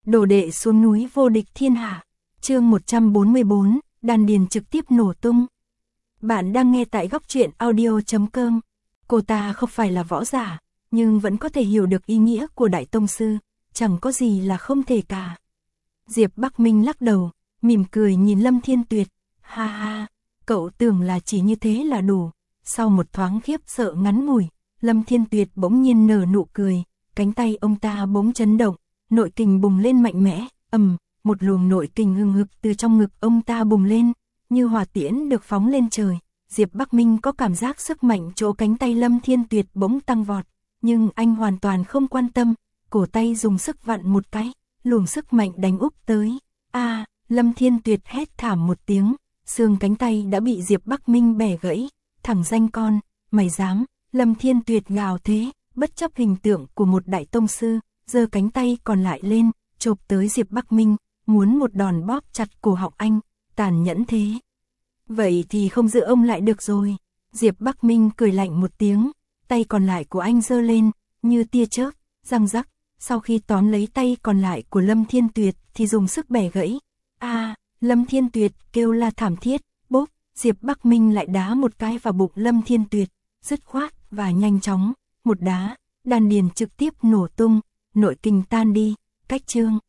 Đồ đệ xuống núi vô địch thiên hạ. Chương 144, đan điền trực tiếp nổ tung. Bạn đang nghe tại góc truyện audio.com. Cô ta không phải là võ giả, nhưng vẫn có thể hiểu được ý nghĩa của Đại Tông Sư, chẳng có gì là không thể cả. Diệp Bắc Minh lắc đầu, mỉm cười nhìn Lâm Thiên Tuyệt. Ha ha, cậu tưởng là chỉ như thế là đủ. Sau một thoáng khiếp sợ ngắn ngủi, Lâm Thiên Tuyệt bỗng nhiên nở nụ cười, cánh tay ông ta bỗng chấn động, nội kình bùng lên mạnh mẽ, một luồng nội kình hừng hực từ trong ngực ông ta bùng lên, như hỏa tiễn được phóng lên trời. Diệp Bắc Minh có cảm giác sức mạnh chỗ cánh tay Lâm Thiên Tuyệt bỗng tăng vọt, nhưng anh hoàn toàn không quan tâm, cổ tay dùng sức vặn một cái, luồng sức mạnh đánh úp tới. Lâm Thiên Tuyệt hét thảm một tiếng, xương cánh tay đã bị Diệp Bắc Minh bẻ gãy. Thằng danh con, mày dám? Lâm Thiên Tuyệt gào thế, bất chấp hình tượng của một đại tông sư, giơ cánh tay còn lại lên, chộp tới Diệp Bắc Minh, muốn một đòn bóp chặt cổ họng anh, tàn nhẫn thế. Vậy thì không giữ ông lại được rồi. Diệp Bắc Minh cười lạnh một tiếng, tay còn lại của anh giơ lên, như tia chớp, răng rắc, sau khi tóm lấy tay còn lại của Lâm Thiên Tuyệt thì dùng sức bẻ gãy. Lâm Thiên Tuyệt kêu la thảm thiết, bốp, Diệp Bắc Minh lại đá một cái vào bụng Lâm Thiên Tuyệt, dứt khoát và nhanh chóng, một đá, đan điền trực tiếp nổ tung, nội kinh tan đi. Cách chương